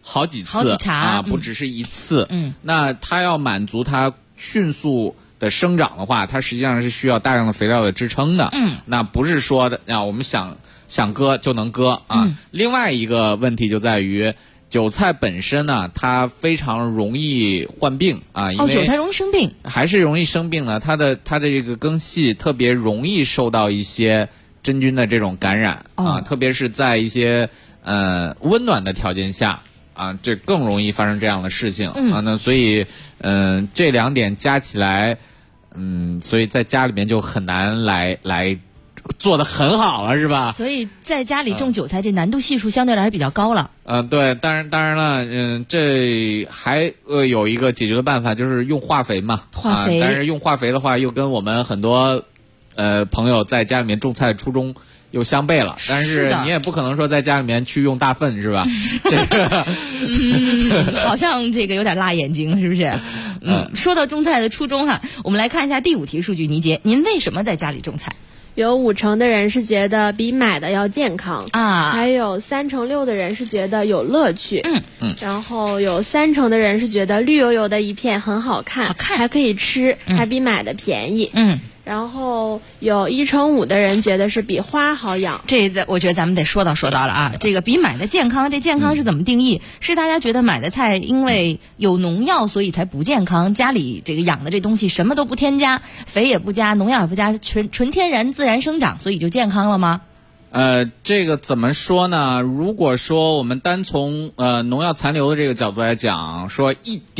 好几次， 好几茬啊，不只是一次。那它要满足它迅速的生长的话，它实际上是需要大量的肥料的支撑的。那不是说的我们想割就能割啊。另外一个问题就在于，韭菜本身呢，它非常容易患病啊，因为韭菜容易生病， 还是容易生病呢。它的这个根系特别容易受到一些真菌的这种感染啊，特别是在一些温暖的条件下啊，这更容易发生这样的事情啊。那所以这两点加起来，所以在家里面就很难来做得很好了，是吧？ 所以在家里种韭菜，这难度系数相对来说比较高了。 对，当然了，这还有一个解决的办法，就是用化肥嘛。 化肥， 但是用化肥的话，又跟我们很多朋友在家里面种菜的初衷又相悖了。但是你也不可能说在家里面去用大粪，是吧？这个， 好像这个有点辣眼睛，是不是？说到种菜的初衷哈，我们来看一下第5题数据，倪杰，您为什么在家里种菜？ 有50%的人是觉得比买的要健康啊， 还有36%的人是觉得有乐趣，然后有30%的人是觉得绿油油的一片很好看，还可以吃，还比买的便宜，然后有1%5的人觉得是比花好养。 这我觉得咱们得说到了啊，这个比买的健康，这健康是怎么定义？是大家觉得买的菜因为有农药所以才不健康，家里这个养的这东西什么都不添加，肥也不加，农药也不加，纯天然自然生长，所以就健康了吗？ 这个怎么说呢？如果说我们单从农药残留的这个角度来讲，说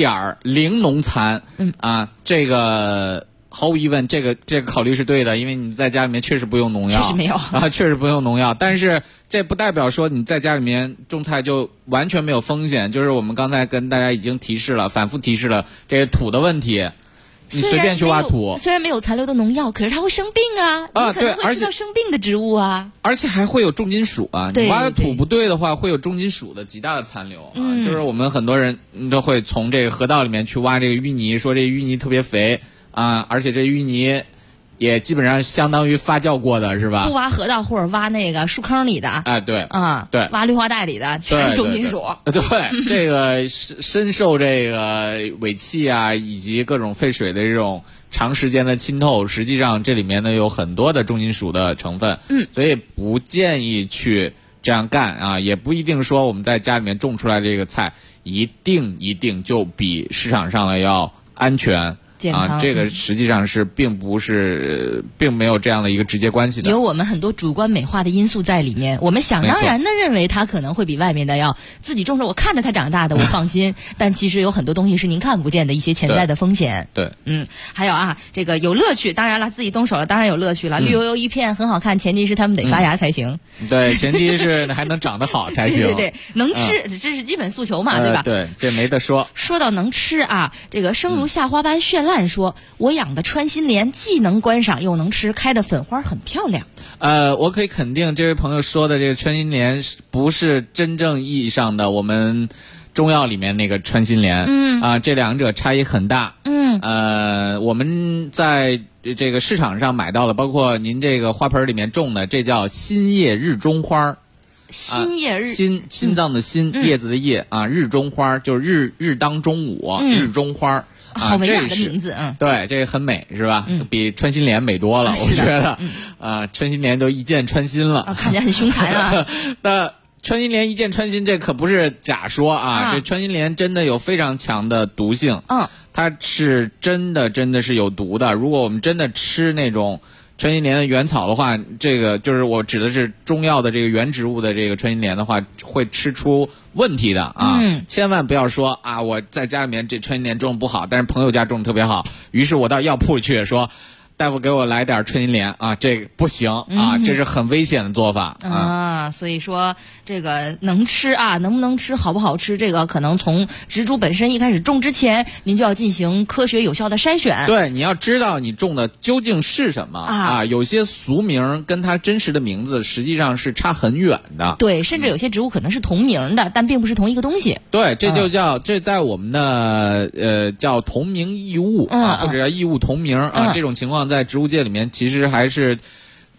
1.0农残，这个毫无疑问，这个考虑是对的，因为你在家里面确实不用农药， 确实没有啊，确实不用农药。但是这不代表说你在家里面种菜就完全没有风险。就是我们刚才跟大家已经反复提示了这个土的问题。你随便去挖土， 虽然没有残留的农药，可是它会生病啊！你可能会吃到生病的植物啊， 而且还会有重金属啊！你挖的土不对的话，会有重金属的极大的残留啊！就是我们很多人都会从这个河道里面去挖这个淤泥，说这淤泥特别肥啊，而且这淤泥也基本上相当于发酵过的，是吧？ 不挖河道或者挖那个树坑里的， 对啊， 对， 挖绿化带里的全是重金属。 对，这个深受这个尾气啊以及各种废水的这种长时间的浸透，实际上这里面呢有很多的重金属的成分，所以不建议去这样干啊，也不一定说我们在家里面种出来这个菜一定就比市场上的要安全。这个实际上是并没有这样的一个直接关系的， 有我们很多主观美化的因素在里面。我们想当然的认为它可能会比外面的要自己种出，我看着它长大的，我放心。但其实有很多东西是您看不见的一些潜在的风险。 对， 还有啊，这个有乐趣，当然了，自己动手了，当然有乐趣了。绿油油一片很好看，前提是它们得发芽才行。 对，前提是还能长得好才行。 对，能吃，这是基本诉求嘛，对吧？ 对，这没得说。 说到能吃啊，这个生如夏花般绚烂。说我养的穿心莲既能观赏又能吃，开的粉花很漂亮。 我可以肯定这位朋友说的这个穿心莲不是真正意义上的我们中药里面那个穿心莲，这两者差异很大。我们在这个市场上买到的，包括您这个花盆里面种的，这叫新叶日中花。 新叶日， 心脏的心，叶子的叶啊，日中花就是日当中午，日中花。 好美雅的名字， 对，这个很美，是吧？比穿心莲美多了，我觉得。穿心莲都一箭穿心了， 看起来很凶残啊。 那穿心莲一箭穿心，这可不是假说啊！这穿心莲真的有非常强的毒性，它是真的是有毒的。如果我们真的吃那种穿心莲的原草的话，这个就是我指的是中药的这个原植物的这个穿心莲的话，会吃出问题的啊！千万不要说啊，我在家里面这穿心莲种不好，但是朋友家种的特别好，于是我到药铺里去说，大夫给我来点穿心莲啊，这个不行啊，这是很危险的做法啊。所以说这个能吃啊，能不能吃，好不好吃，这个可能从植株本身一开始种之前，您就要进行科学有效的筛选。 对，你要知道你种的究竟是什么啊，有些俗名跟它真实的名字实际上是差很远的。 对，甚至有些植物可能是同名的，但并不是同一个东西。 对，这就叫这在我们的叫同名异物啊，或者叫异物同名啊，这种情况在植物界里面其实还是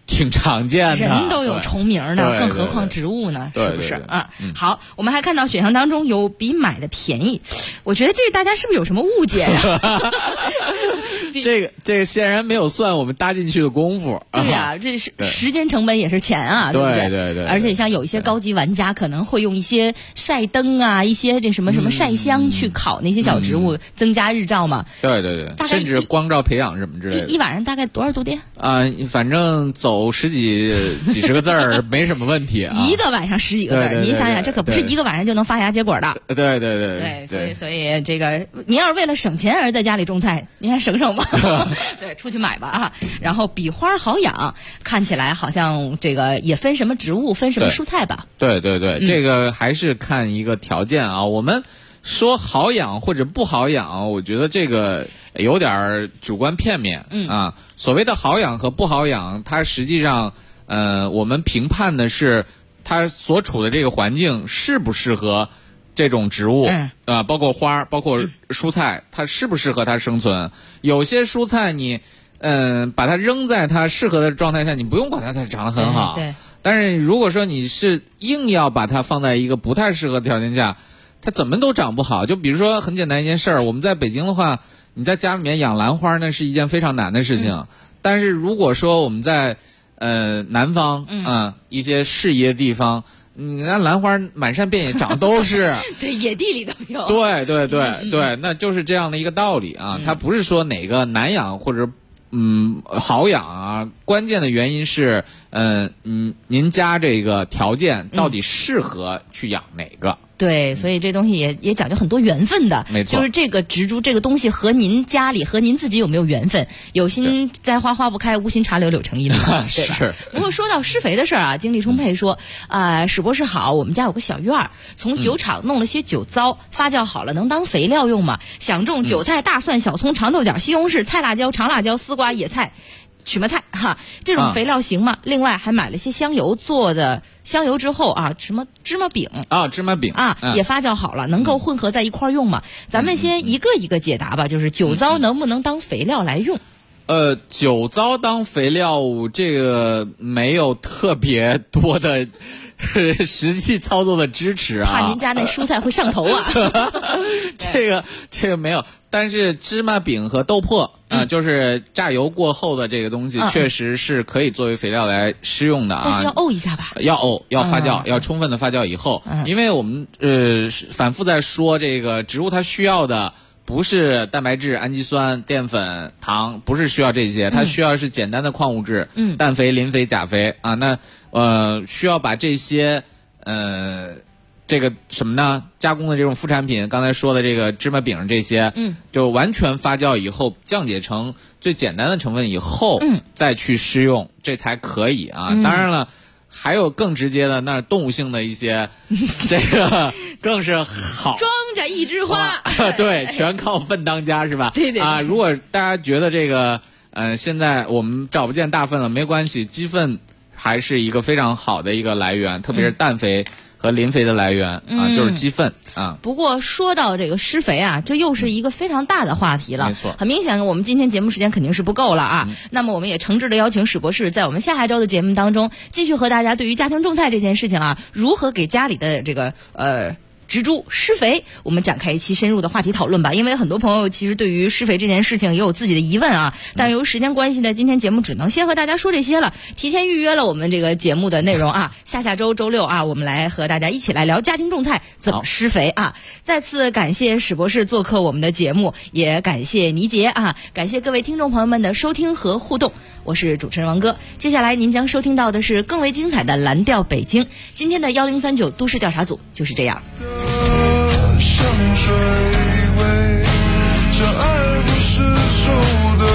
挺常见的， 人都有重名的，更何况植物呢？是不是啊？好，我们还看到选项当中有比买的便宜，我觉得这大家是不是有什么误解呀？ 这个显然没有算我们搭进去的功夫。 对呀，这是时间成本也是钱啊，对不对？ 对。 而且像有一些高级玩家可能会用一些晒灯啊，一些这什么晒箱去烤那些小植物，增加日照嘛。 对，甚至光照培养什么之类的。 一晚上大概多少度电？ 反正走几十个字儿没什么问题啊。 一个晚上10几个字儿，您想想，这可不是一个晚上就能发芽结果的。 对， 所以这个您要是为了省钱而在家里种菜，您还省吧。对，出去买吧啊。然后比花好养，看起来好像这个也分什么植物，分什么蔬菜吧。 对，这个还是看一个条件啊。我们说好养或者不好养，我觉得这个有点主观片面啊。所谓的好养和不好养，它实际上我们评判的是它所处的这个环境适不适合这种植物包括花，包括蔬菜，它适不适合它生存。有些蔬菜你把它扔在它适合的状态下，你不用管它长得很好。 对。 但是如果说你是硬要把它放在一个不太适合的条件下，它怎么都长不好。就比如说很简单一件事儿，我们在北京的话，你在家里面养兰花那是一件非常难的事情。但是如果说我们在南方一些适宜的地方，你看兰花满山遍野长都是对，野地里都有。 对，那就是这样的一个道理啊。它不是说哪个难养或者好养啊，关键的原因是您家这个条件到底适合去养哪个。 对，所以这东西也讲究很多缘分的， 没错， 就是这个植株这个东西和您家里和您自己有没有缘分，有心栽花花不开，无心插柳柳成荫的，对吧？ 是。 不过说到施肥的事儿啊，精力充沛说史博士好，我们家有个小院儿，从酒厂弄了些酒糟，发酵好了能当肥料用吗？想种韭菜、大蒜、小葱、长豆角、西红柿、菜辣椒、长辣椒、丝瓜、野菜、曲芽菜哈，这种肥料行吗？另外还买了些香油做的。香油之后什么芝麻饼也发酵好了，能够混合在一块用吗？咱们先一个一个解答吧。就是酒糟能不能当肥料来用？ 酒糟当肥料，这个没有特别多的实际操作的支持啊， 怕您家那蔬菜会上头啊。 这个没有，但是芝麻饼和豆粕就是榨油过后的这个东西，确实是可以作为肥料来施用的啊。 但是要沤一下吧？ 要沤，要发酵，要充分的发酵以后，因为我们反复在说这个植物它需要的不是蛋白质、氨基酸、淀粉、糖，不是需要这些，它需要是简单的矿物质，氮肥、磷肥、钾肥啊。那需要把这些这个什么呢？加工的这种副产品，刚才说的这个芝麻饼这些，就完全发酵以后，降解成最简单的成分以后，再去施用，这才可以啊。当然了，还有更直接的，那动物性的一些，这个更是好。 装着一枝花， 对，全靠粪当家是吧？ 对啊， 如果大家觉得这个，现在我们找不见大粪了，没关系，鸡粪还是一个非常好的一个来源，特别是氮肥和磷肥的来源就是鸡粪啊。 不过说到这个施肥啊，这又是一个非常大的话题了。 没错， 很明显我们今天节目时间肯定是不够了啊。那么我们也诚挚的邀请史博士在我们下周的节目当中，继续和大家对于家庭种菜这件事情啊，如何给家里的这个植株施肥，我们展开一期深入的话题讨论吧。因为很多朋友其实对于施肥这件事情也有自己的疑问啊，但是由于时间关系呢，今天节目只能先和大家说这些了。提前预约了我们这个节目的内容啊，下周周六啊，我们来和大家一起来聊家庭种菜怎么施肥啊。再次感谢史博士做客我们的节目，也感谢倪杰啊，感谢各位听众朋友们的收听和互动。我是主持人王哥，接下来您将收听到的是更为精彩的蓝调北京。今天的1039都市调查组就是这样。 像水位，这爱不是输的，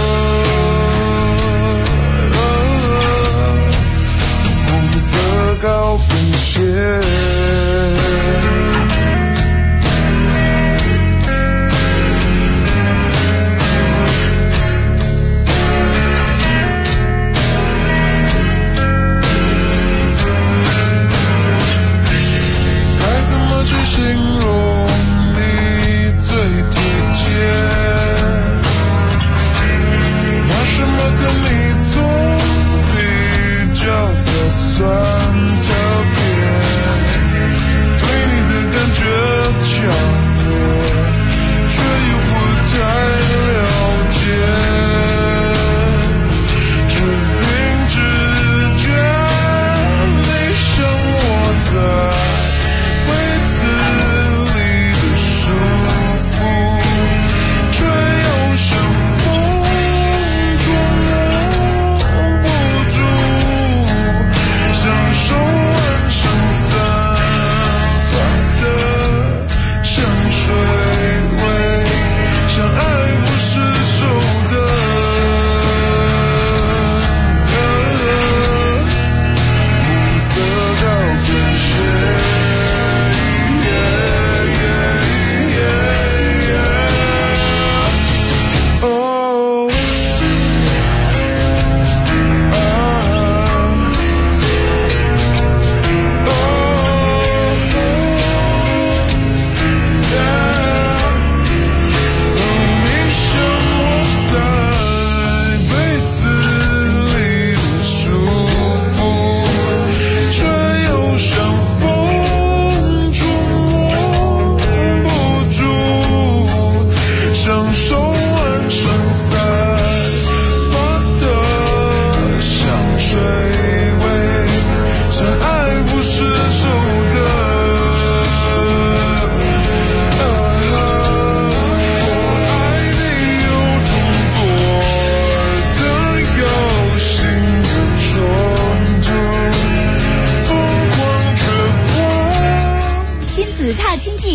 红色高跟鞋。该怎么去形容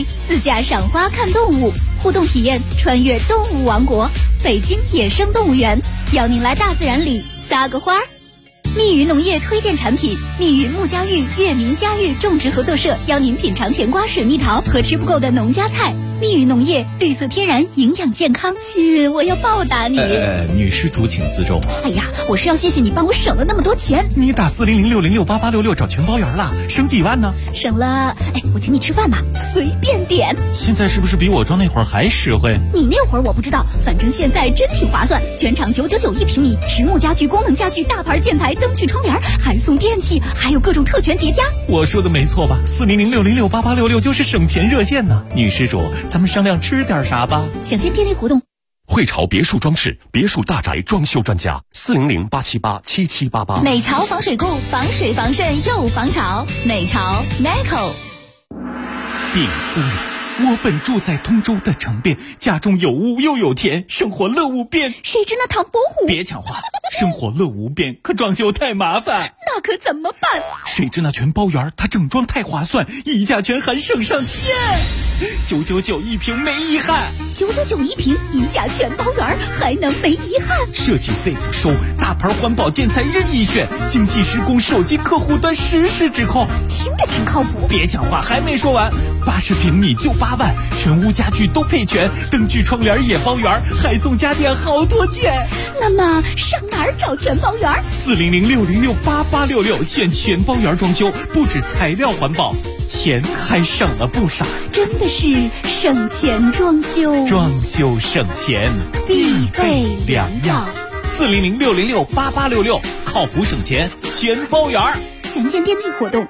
季，自驾赏花看动物，互动体验穿越动物王国，北京野生动物园，邀您来大自然里撒个花儿。密语农业推荐产品，密语木家峪月明家峪种植合作社邀您品尝甜瓜、水蜜桃和吃不够的农家菜。密语农业，绿色天然，营养健康。亲，我要报答你。 女施主请自重。 哎呀，我是要谢谢你帮我省了那么多钱。 你打40060688866找全包圆了，省几万呢？ 省了，我请你吃饭嘛，随便点。 现在是不是比我装那会儿还实惠？ 你那会儿我不知道，反正现在真挺划算，全场999一平米，实木家具、功能家具、大牌建材、灯具、窗帘，还送电器，还有各种特权叠加。 我说的没错吧？40060688866就是省钱热线呢。女施主，咱们商量吃点啥吧？ 详见店内活动。 汇潮别墅装饰，别墅大宅装修专家，400-878-7788。 美潮防水固，防水防渗又防潮。美潮 Nico。 禀夫人，我本住在通州的城边，家中有屋又有田，生活乐无边。 谁知那唐伯虎？ 别抢话，生活乐无边，可装修太麻烦。 那可怎么办？ 谁知那全包圆，它整装太划算，一价全含省上天。999一平没遗憾 ，999一平，一价全包圆，还能没遗憾？ 设计费不收，大牌环保建材任意选，精细施工，手机客户端实时指控， 听着挺靠谱。 别讲话，还没说完，80平米就8万，全屋家具都配全，灯具窗帘也包圆，还送家电好多件。 那么上哪儿找全包圆 ？40060688866选全包圆装修，不止材料环保，钱还省了不少。 真的是省钱装修， 装修省钱必备良药。 40060688866，靠谱省钱全包圆。 详见店内活动。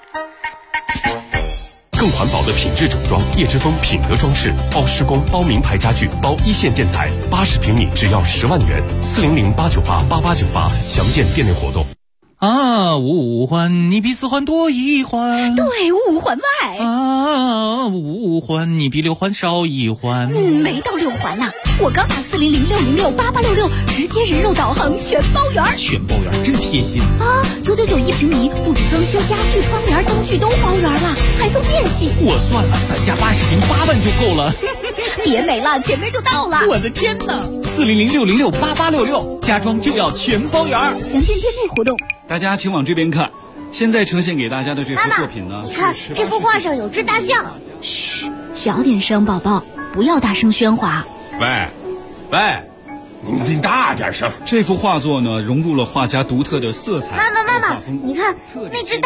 更环保的品质整装，叶之峰品德装饰，包施工、包名牌家具、包一线建材，80平米只要10万元。400-898-8898，详见店内活动。 五环你比4环多1环， 对，5环外。 5环你比6环少1环。 没到6环呢。我刚打40060688866，直接人肉导航全包圆。 全包圆真贴心 ！999一平米，不止装修家具、窗帘、灯具都包圆了，还送电器。 我算了，咱家80平8万就够了。 别美了，前面就到了。 我的天哪！40060688866，家装就要全包圆。 详见店内活动。 大家请往这边看，现在呈现给大家的这幅作品呢， 你看这幅画上有只大象。 嘘，小点声，宝宝，不要大声喧哗。 喂，你大点声。这幅画作呢，融入了画家独特的色彩。 妈妈，你看那只